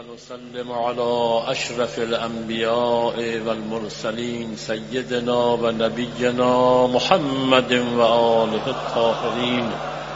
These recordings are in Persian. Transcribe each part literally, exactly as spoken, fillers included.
نسلم على أشرف الأنبياء والمرسلين سيدنا ونبينا محمد وآله الطاهرين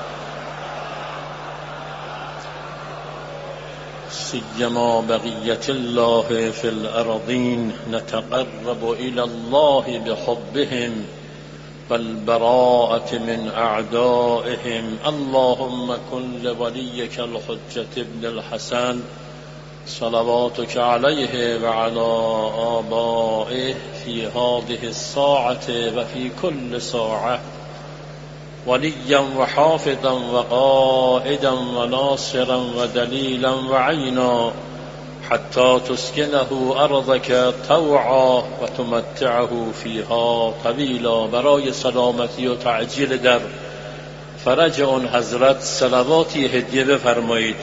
سيما بقية الله في الأرضين نتقرب إلى الله بحبهم والبراءة من أعدائهم. اللهم كن لوليك الحجة ابن الحسن صلواتك عليه وعلى آبائه في هذه الساعة وفي كل ساعة وليا وحافظا وقائدا وناصرا ودليلا وعينا حتى تسكنه أرضك طوعا وتمتعه فيها طويلا. برای سلامتی و تعجیل در فرج اون حضرت صلواتی هدیه بفرمایید.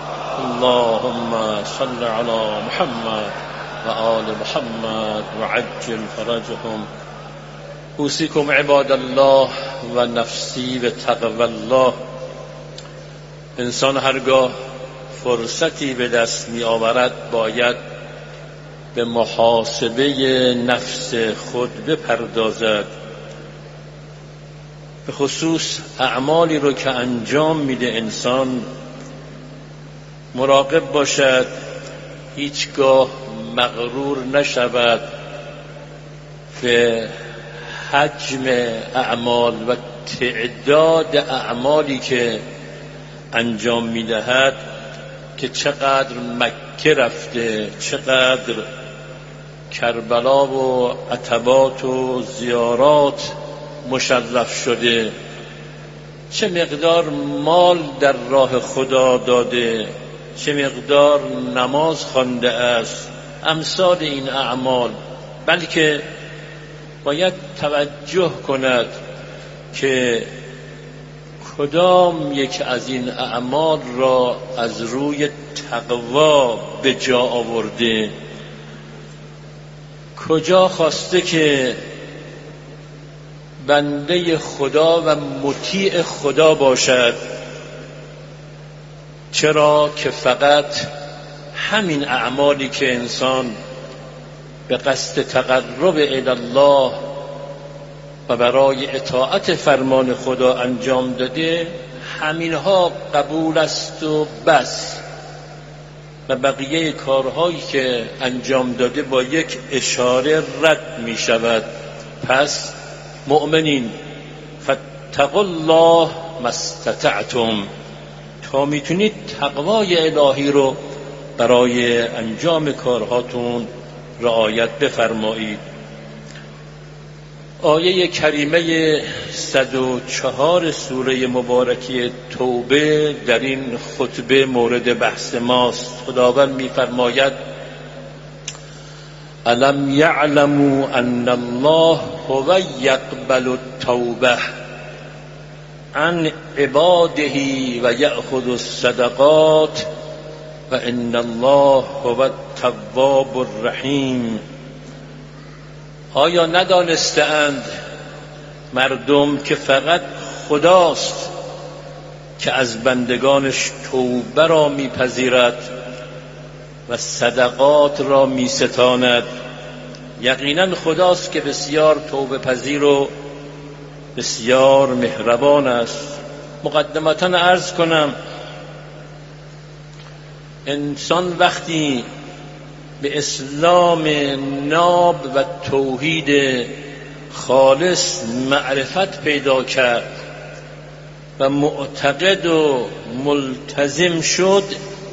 اللهم صل على محمد و آل محمد و عجل فرجهم. اوصیکم عباد الله و نفسی به تقوی الله. انسان هرگاه فرصتی به دست می آورد باید به محاسبه نفس خود بپردازد، به خصوص اعمالی رو که انجام میده انسان مراقب باشد هیچگاه مغرور نشود به حجم اعمال و تعداد اعمالی که انجام میدهد که چقدر مکه رفته، چقدر کربلا و عتبات و زیارات مشرف شده، چه مقدار مال در راه خدا داده، چه مقدار نماز خوانده است، امثال این اعمال. بلکه باید توجه کند که کدام یک از این اعمال را از روی تقوا به جا آورده، کجا خواسته که بنده خدا و مطیع خدا باشد، چرا که فقط همین اعمالی که انسان به قصد تقرب الی الله و برای اطاعت فرمان خدا انجام داده همینها قبول است و بس، و بقیه کارهایی که انجام داده با یک اشاره رد می شود. پس مؤمنین فاتقوا الله ما استطعتم، تا میتونید تقوای الهی رو برای انجام کارهاتون رعایت بفرمایید. آیه کریمه صد و چهار سوره مبارکه توبه در این خطبه مورد بحث ماست. خداوند میفرماید الم یعلموا ان الله هو یقبل التوبه عن عباده و یأخذ الصدقات و ان الله هو التواب الرحیم. آیا ندانستند مردم که فقط خداست که از بندگانش توبه را میپذیرد و صدقات را میستاند؟ یقینا خداست که بسیار توبه پذیر و بسیار مهربان است. مقدمتا عرض کنم انسان وقتی به اسلام ناب و توحید خالص معرفت پیدا کرد و معتقد و ملتزم شد،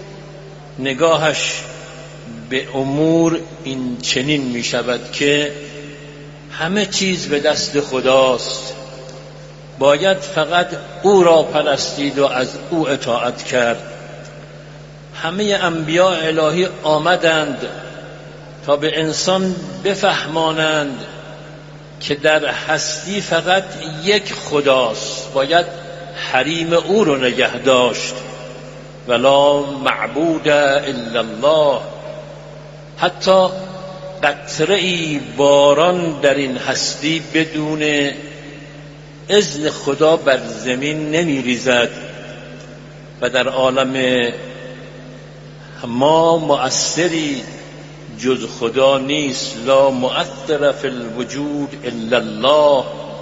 نگاهش به امور این چنین می شود که همه چیز به دست خداست، باید فقط او را پرستید و از او اطاعت کرد. همه انبیاء الهی آمدند تا به انسان بفهمانند که در هستی فقط یک خداست، باید حریم او رو نگه داشت. ولا معبود الا الله. حتی قطره‌ای باران در این هستی بدون اذن خدا بر زمین نمی ریزد و در عالم ما مؤثری جز خدا نیست، لا مؤثر فی الوجود الا الله.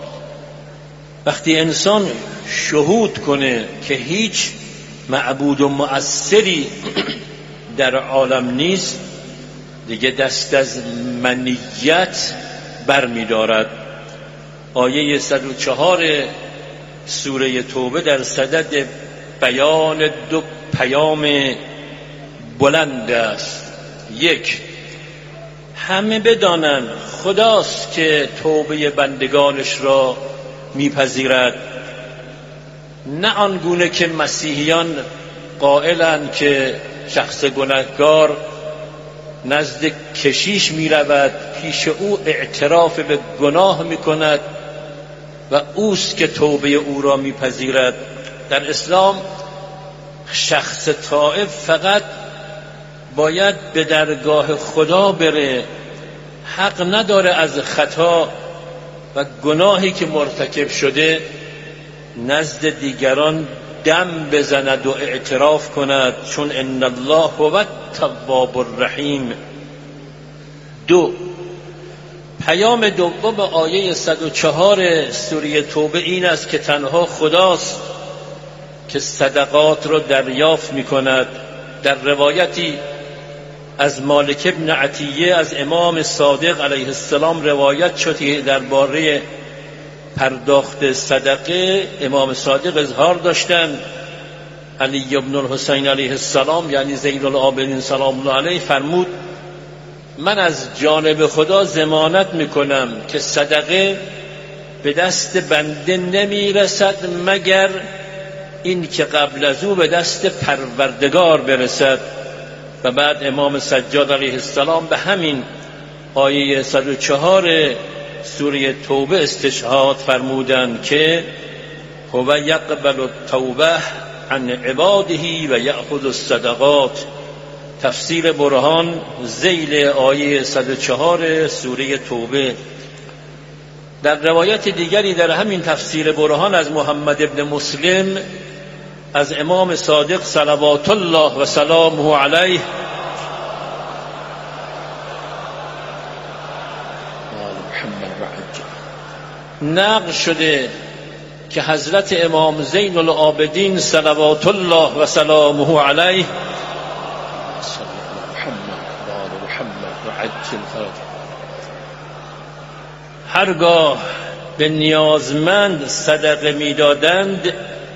وقتی انسان شهود کنه که هیچ معبود و مؤثری در عالم نیست، دیگه دست از منیت بر می دارد. آیه صد و چهار سوره توبه در صدد بیان دو پیام بلند است. یک، همه بدانند خداست که توبه بندگانش را میپذیرد، نه آنگونه که مسیحیان قائلند که شخص گناهکار نزد کشیش میرود، پیش او اعتراف به گناه میکند و اوست که توبه او را میپذیرد. در اسلام شخص تائب فقط باید به درگاه خدا بره، حق نداره از خطا و گناهی که مرتکب شده نزد دیگران دم بزند و اعتراف کند، چون ان الله هو التواب الرحیم. دو، پیام دوم آیه صد و چهار سوره توبه این است که تنها خداست که صدقات را دریافت می کند. در روایتی از مالک ابن عطیه از امام صادق علیه السلام روایت شد درباره پرداخت صدقه. امام صادق اظهار داشتند علی ابن الحسین علیه السلام یعنی زین العابدین سلام الله علیه فرمود من از جانب خدا ضمانت میکنم که صدقه به دست بنده نمیرسد مگر این که قبل از او به دست پروردگار برسد. و بعد امام سجاد علیه السلام به همین آیه صد و چهار سوره توبه استشهاد فرمودند که هو یقبل التوبه عن عباده و یأخذ الصدقات. تفسیر برهان ذیل آیه صد و چهار سوره توبه. در روایت دیگری در همین تفسیر برهان از محمد ابن مسلم از امام صادق صلوات الله و سلامه علیه نقل شده که حضرت امام زین العابدین صلوات الله و سلامه علیه هرگاه به نیازمند صدقه میدادند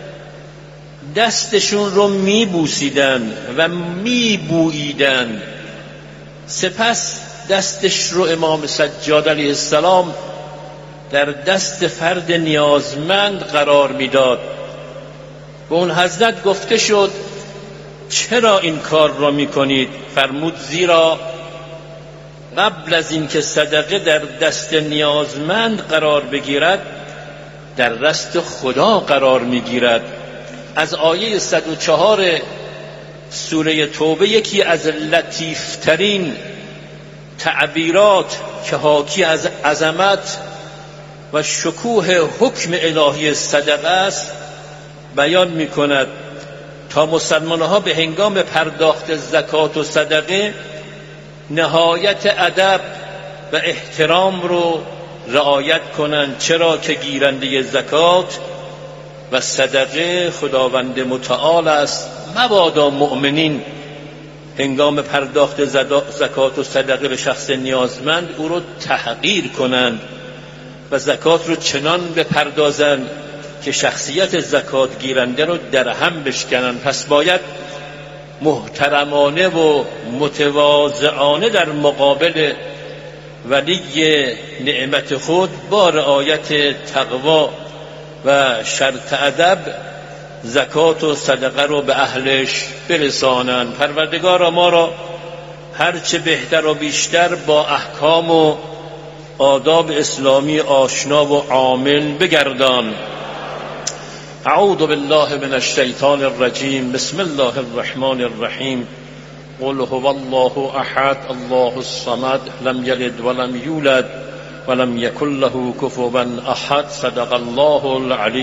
دستشون رو میبوسیدند و میبوییدند، سپس دستش رو امام سجاد علیه السلام در دست فرد نیازمند قرار میداد. به اون حضرت گفته شد چرا این کار را میکنید؟ فرمود زیرا قبل از اینکه صدقه در دست نیازمند قرار بگیرد در دست خدا قرار میگیرد. از آیه صد و چهار سوره توبه یکی از لطیفترین تعبیرات که حاکی از عظمت و شکوه حکم الهی صدقه است بیان می کند تا مسلمان ها به هنگام پرداخت زکات و صدقه نهایت ادب و احترام رو رعایت کنند، چرا که گیرنده زکات و صدقه خداوند متعال است. مبادا مؤمنین هنگام پرداخت زکات و صدقه به شخص نیازمند او رو تحقیر کنند و زکات رو چنان بپردازند که شخصیت زکات گیرنده رو در هم بشکنند. پس باید محترمانه و متواضعانه در مقابل ولی نعمت خود با رعایت تقوا و شرط ادب زکات و صدقه رو به اهلش برسانند. پروردگار ما را هرچه بهتر و بیشتر با احکام و آداب اسلامی آشنا و عامل بگردان. اعوذ بالله من الشیطان الرجیم. بسم الله الرحمن الرحیم. قل هو الله احد الله الصمد لم یلد ولم یولد ولم یکن له کفوا احد. صدق الله العلی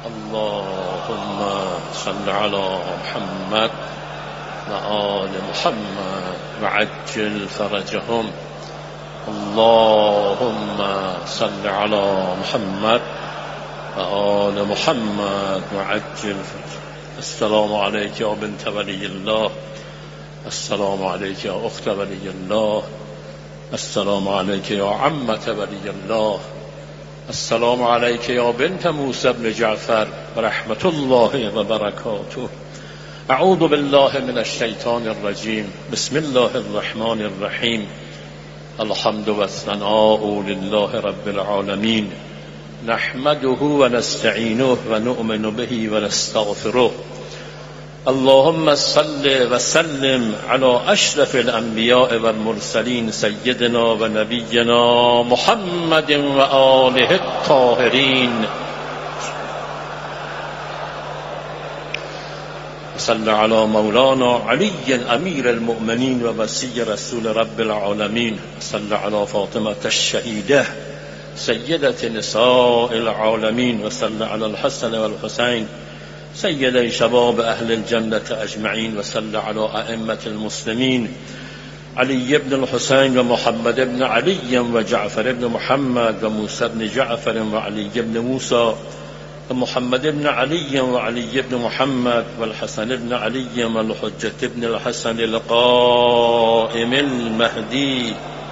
اللهم صل على محمد وآل محمد وعجل فرجهم. اللهم صل على محمد وآل محمد وعجل فرجهم. السلام عليك يا بنت ولي الله، السلام عليك يا أخت ولي الله، السلام عليك يا عمة ولي الله، السلام عليك يا بنت موسى بن جعفر ورحمة الله وبركاته. أعوذ بالله من الشيطان الرجيم. بسم الله الرحمن الرحيم. الحمد والثناء لله رب العالمين، نحمده ونستعينه ونؤمن به ونستغفره. اللهم صل وسلم على أشرف الأنبياء والمرسلين سيدنا ونبينا محمد وآله الطاهرين. صل على مولانا علي أمير المؤمنين ووصي رسول رب العالمين. صل على فاطمة الشهيدة سيدة نساء العالمين. وصل على الحسن والحسين سيدي شباب أهل الجنة أجمعين. وصل على أئمة المسلمين علي بن الحسين ومحمد بن علي وجعفر بن محمد وموسى بن جعفر وعلي بن موسى ومحمد بن علي وعلي بن محمد والحسن بن علي والحجة بن الحسن القائم المهدي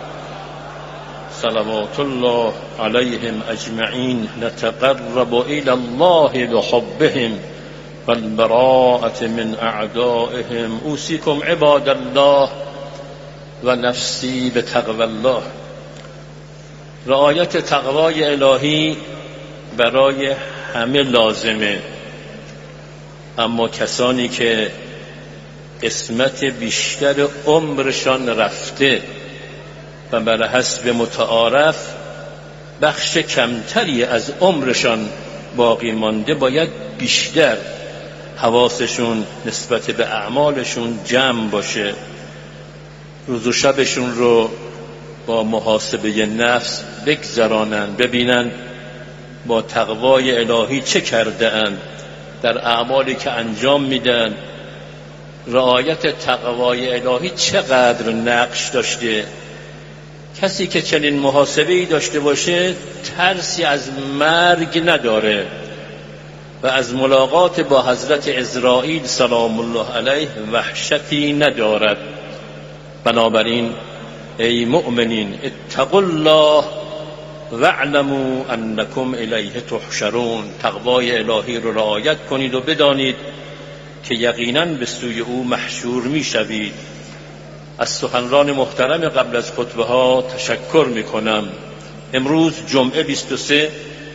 صلوات الله عليهم أجمعين. نتقرب إلى الله بحبهم والبراءة من أعدائهم. أوصيكم عباد الله ونفسي بتقوى الله. رعایت تقوای الهی برای همه لازمه، اما کسانی که قسمت بیشتر عمرشان رفته و بر حسب متعارف بخش کمتری از عمرشان باقی مانده، باید بیشتر حواسشون نسبت به اعمالشون جمع باشه. روز و شبشون رو با محاسبه نفس بگذرانن، ببینن با تقوای الهی چه کرده اند در اعمالی که انجام میدن. رعایت تقوای الهی چقدر نقش داشته. کسی که چنین محاسبه‌ای داشته باشه ترسی از مرگ نداره و از ملاقات با حضرت عزرائیل سلام الله علیه وحشتی ندارد. بنابراین ای مؤمنین اتقوا الله واعلموا انکم الیه تحشرون. تقوای الهی رو رعایت کنید و بدانید که یقیناً به سوی او محشور میشوید. از سخنران محترم قبل از خطبه ها تشکر میکنم. امروز جمعه بیست و سه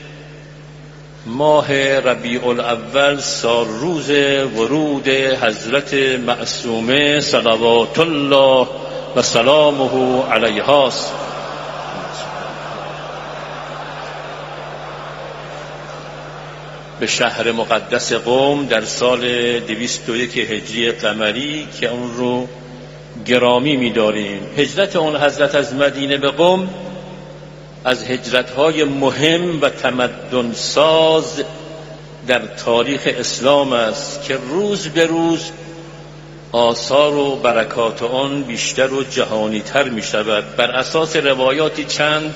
ماه ربیع الاول سال روز ورود حضرت معصومه صلوات الله و سلامه علیها است. به شهر مقدس قم در سال دویست و یک هجری قمری که اون رو گرامی می‌داریم. هجرت اون حضرت از مدینه به قم از هجرت‌های مهم و تمدن ساز در تاریخ اسلام است که روز به روز آثار و برکات آن بیشتر و جهانی‌تر می‌شود. بر اساس روایاتی چند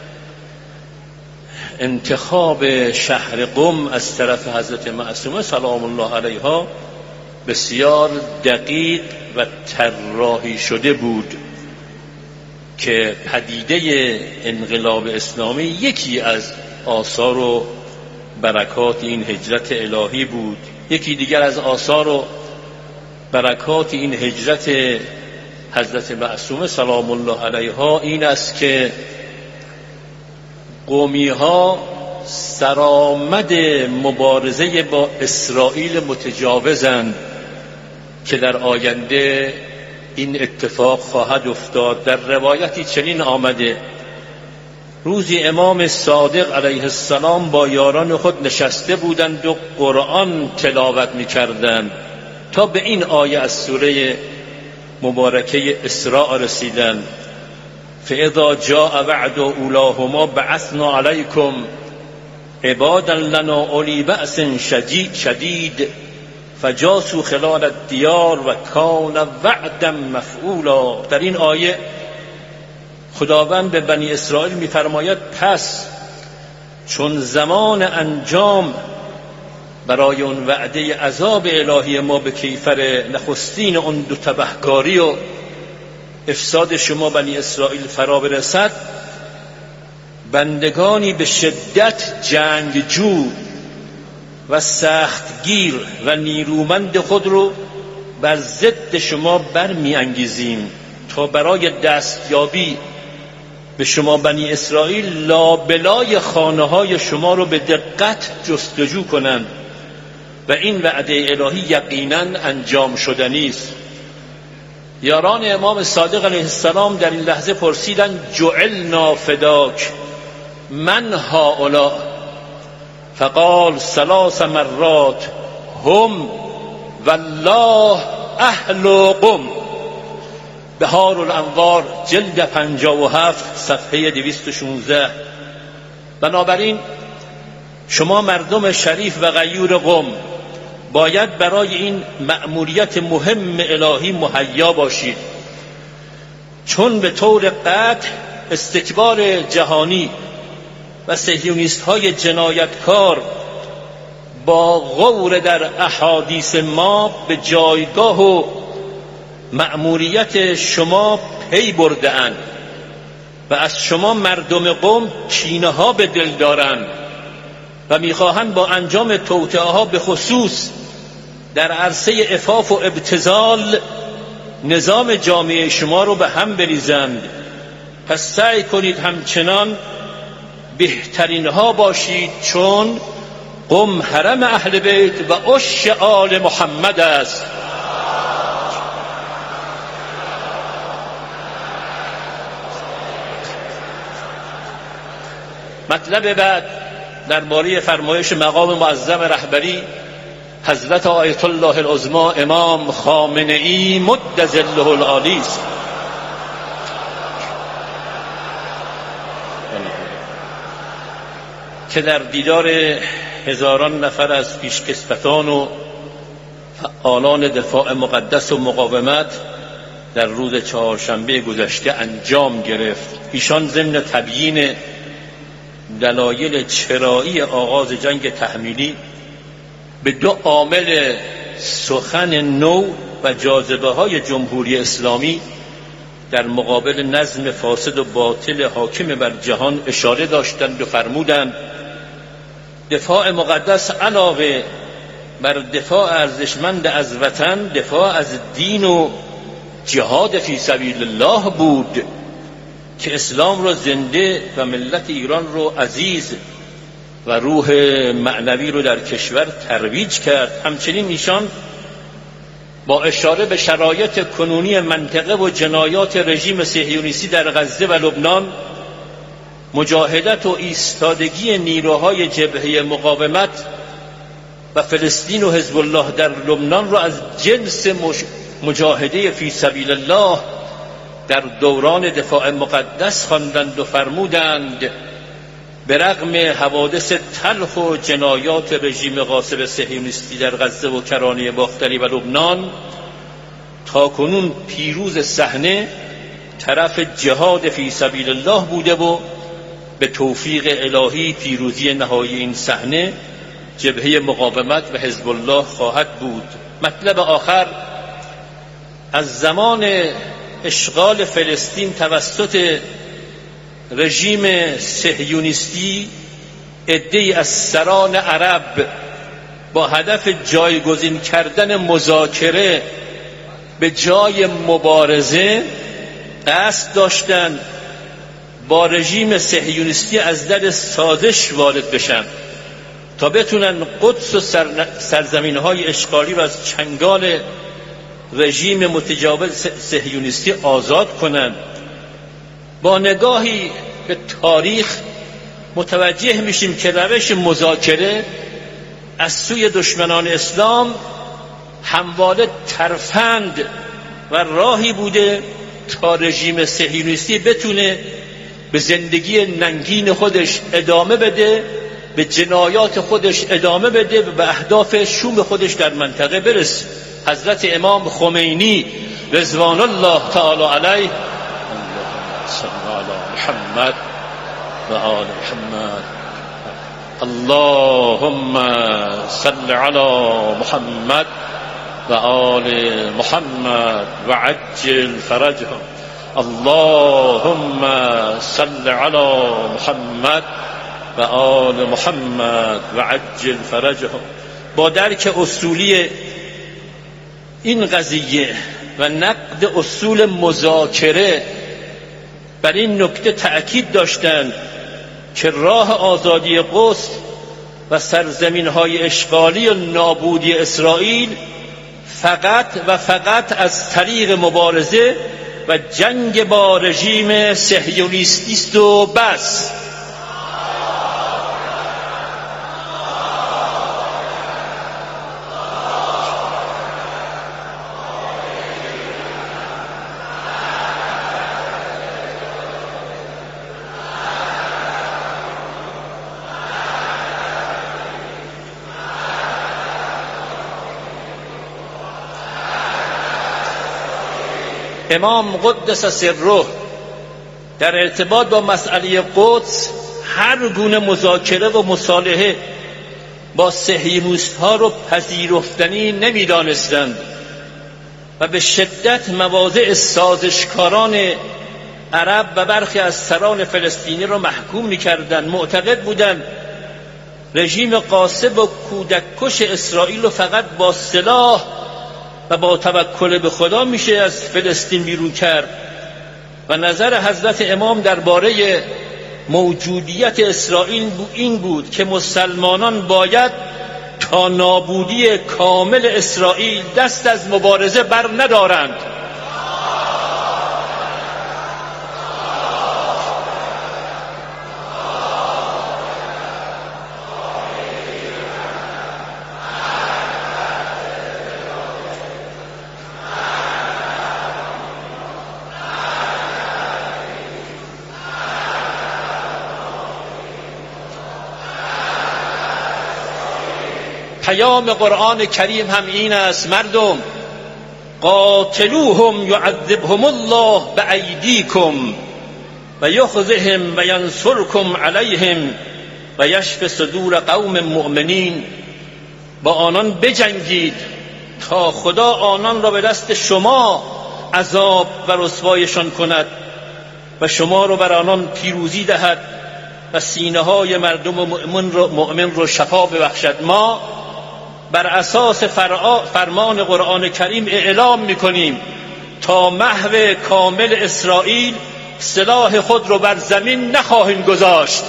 انتخاب شهر قم از طرف حضرت معصومه سلام الله علیها بسیار دقیق و طراحی شده بود که پدیده انقلاب اسلامی یکی از آثار و برکات این هجرت الهی بود. یکی دیگر از آثار و برکات این هجرت حضرت معصومه سلام الله علیها این است که قومی ها سرآمد مبارزه با اسرائیل متجاوزند که در آینده این اتفاق خواهد افتاد. در روایتی چنین آمده: روزی امام صادق علیه السلام با یاران خود نشسته بودند و قرآن تلاوت می‌کردند تا به این آیه از سوره مبارکه اسراء رسیدند: فاذا جاء وعد اولاهما بعثنا علیکم عبادا لنا اولی بأس شدید شدید فجاسوا خلال الدیار و کان وعدا مفعولا. در این آیه خداوند به بنی اسرائیل می‌فرماید پس چون زمان انجام برای اون وعده عذاب الهی ما به کیفر نخستین اون دو تبهکاری و افساد شما بنی اسرائیل فرا برسد، بندگانی به شدت جنگجو و سختگیر و نیرومند خود رو بر ضد شما برمی انگیزیم تا برای دستیابی به شما بنی اسرائیل لابلای خانه های شما رو به دقت جستجو کنند و این وعده الهی یقیناً انجام شدنی است. یاران امام صادق علیه السلام در این لحظه پرسیدند جعلنا فداک من هؤلاء؟ فقال ثلاث مرات هم والله اهل قم. بهار الانوار جلد پنجاه و هفت صفحه دویست و شانزده. بنابراین شما مردم شریف و غیور قم باید برای این مأموریت مهم الهی مهیا باشید، چون به طور قطع استکبار جهانی و صهیونیست های جنایتکار با غور در احادیث ما به جایگاه و مأموریت شما پی برده اند و از شما مردم قوم کینه ها به دل دارند و میخواهند با انجام توطئه ها به خصوص در عرصه عفاف و ابتذال نظام جامعه شما رو به هم بریزند. پس سعی کنید همچنان بهترین ها باشید، چون قم حرم اهل بیت و عش آل محمد است. مطلب بعد درباره فرمایش مقام معظم رهبری حضرت آیت الله العظما امام خامنه ای مد ظله العالی است. که در دیدار هزاران نفر از پیشکسوتان و فعالان دفاع مقدس و مقاومت در روز چهارشنبه گذشته انجام گرفت. ایشان ضمن تبیین دلایل چرایی آغاز جنگ تحمیلی به دو عامل سخن نو و جاذبه های جمهوری اسلامی در مقابل نظم فاسد و باطل حاکم بر جهان اشاره داشتند و فرمودند دفاع مقدس علاوه بر دفاع ارزشمند از وطن، دفاع از دین و جهاد فی سبیل الله بود که اسلام رو زنده و ملت ایران رو عزیز و روح معنوی رو در کشور ترویج کرد. همچنین ایشان با اشاره به شرایط کنونی منطقه و جنایات رژیم صهیونیستی در غزه و لبنان، مجاهدت و ایستادگی نیروهای جبهه مقاومت و فلسطین و حزب الله در لبنان را از جنس مجاهده فی سبیل الله در دوران دفاع مقدس خواندند و فرمودند به رغم حوادث تلخ و جنایات رژیم غاصب صهیونیستی در غزه و کرانه باختری و لبنان، تا کنون پیروز صحنه طرف جهاد فی سبیل الله بوده و به توفیق الهی پیروزی نهایی این صحنه جبهه مقاومت و حزب الله خواهد بود. مطلب آخر، از زمان اشغال فلسطین توسط رژیم صهیونیستی عده‌ای از سران عرب با هدف جایگزین کردن مذاکره به جای مبارزه قصد داشتند با رژیم صهیونیستی از در سازش وارد بشن تا بتونن قدس و سرزمین‌های اشغالی را از چنگال رژیم متجاوز صهیونیستی آزاد کنند. با نگاهی به تاریخ متوجه میشیم که روش مذاکره از سوی دشمنان اسلام همواره ترفند و راهی بوده تا رژیم صهیونیستی بتونه به زندگی ننگین خودش ادامه بده به جنایات خودش ادامه بده و به اهداف شوم خودش در منطقه برسه. حضرت امام خمینی رضوان الله تعالی علیه صلی علی محمد و آل محمد اللهم صل علی محمد و آل محمد و عجل فرجهم اللهم صل علی محمد و آل محمد و عجل فرجهم. با درک اصولی این قضیه و نقد اصول مذاکره بر این نکته تأکید داشتند که راه آزادی قدس و سرزمین‌های اشغالی و نابودی اسرائیل فقط و فقط از طریق مبارزه و جنگ با رژیم صهیونیستی است و بس. امام قدس سره در ارتباط با مسئله قدس هر گونه مذاکره و مصالحه با صهیونیست‌ها رو پذیرفتنی نمی‌دانستند و به شدت مواضع سازشکاران عرب و برخی از سران فلسطینی رو محکوم می‌کردند. معتقد بودند رژیم غاصب و کودککش اسرائیل رو فقط با سلاح و با توکل به خدا میشه از فلسطین بیرون کرد و نظر حضرت امام درباره موجودیت اسرائیل این بود که مسلمانان باید تا نابودی کامل اسرائیل دست از مبارزه بر ندارند. پیام قرآن کریم هم این است: مردم قاتلوهم یعذبهم الله بأیدیکم و یخزهم و ینصرکم علیهم و یشف صدور قوم مؤمنین. با آنان بجنگید تا خدا آنان را به دست شما عذاب و رسوایشان کند و شما را بر آنان پیروزی دهد و سینه های مردم مؤمن را مؤمن را شفا ببخشد. ما بر اساس فرمان قرآن کریم اعلام می‌کنیم تا محو کامل اسرائیل سلاح خود را بر زمین نخواهیم گذاشت.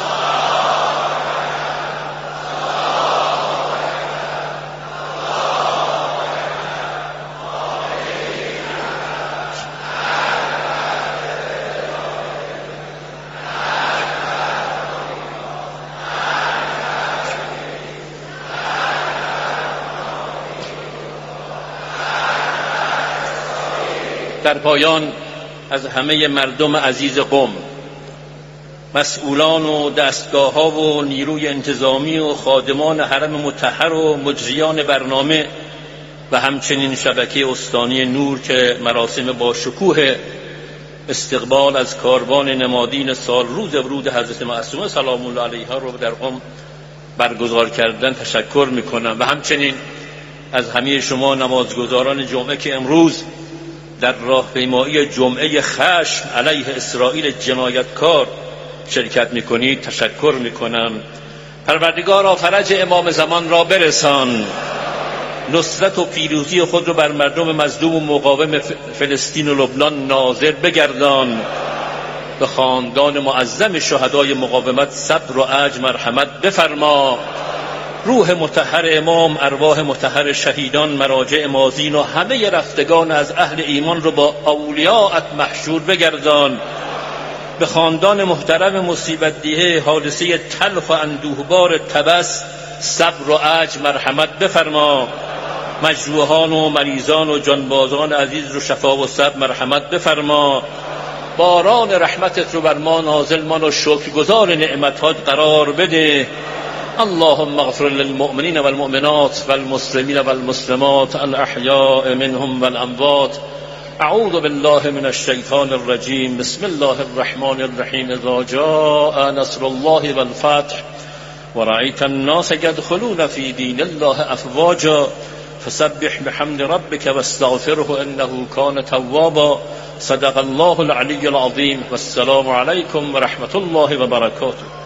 در پایان از همه مردم عزیز قم، مسئولان و دستگاه‌ها و نیروی انتظامی و خادمان حرم مطهر و مجریان برنامه و همچنین شبکه استانی نور که مراسم با شکوه استقبال از کاروان نمادین سال روز ورود حضرت معصومه سلام الله علیها رو در قم برگزار کردن تشکر میکنم و همچنین از همه شما نمازگزاران جمعه که امروز در راهپیمایی جمعه خشم علیه اسرائیل جنایتکار شرکت میکنید تشکر میکنم. پروردگارا فرج امام زمان را برسان، نصرت و پیروزی خود را بر مردم مظلوم و مقاوم فلسطین و لبنان ناظر بگردان، به خاندان معظم شهدای مقاومت صبر و عجز مرحمت بفرما. روح مطهر امام، ارواح مطهر شهیدان، مراجع مازین و همه رفتگان از اهل ایمان رو با اولیاءت محشور بگردان. به خاندان محترم مصیبت دیه حادثه تلخ و اندوهبار طبس صبر و عجز مرحمت بفرما. مجروحان و مریضان و جانبازان عزیز رو شفا و صبر مرحمت بفرما. باران رحمتت رو بر ما نازل من و شکرگزار نعمتات قرار بده. اللهم اغفر للمؤمنین والمؤمنات والمسلمین والمسلمات الاحیاء منهم والاموات. اعوذ بالله من الشیطان الرجیم. بسم الله الرحمن الرحیم. اذا جاء نصر الله والفتح ورأيت الناس يدخلون في دين الله افواجا فسبح بحمد ربك واستغفره انه كان توابا. صدق الله العلی العظیم. والسلام علیکم و رحمت الله و برکاته.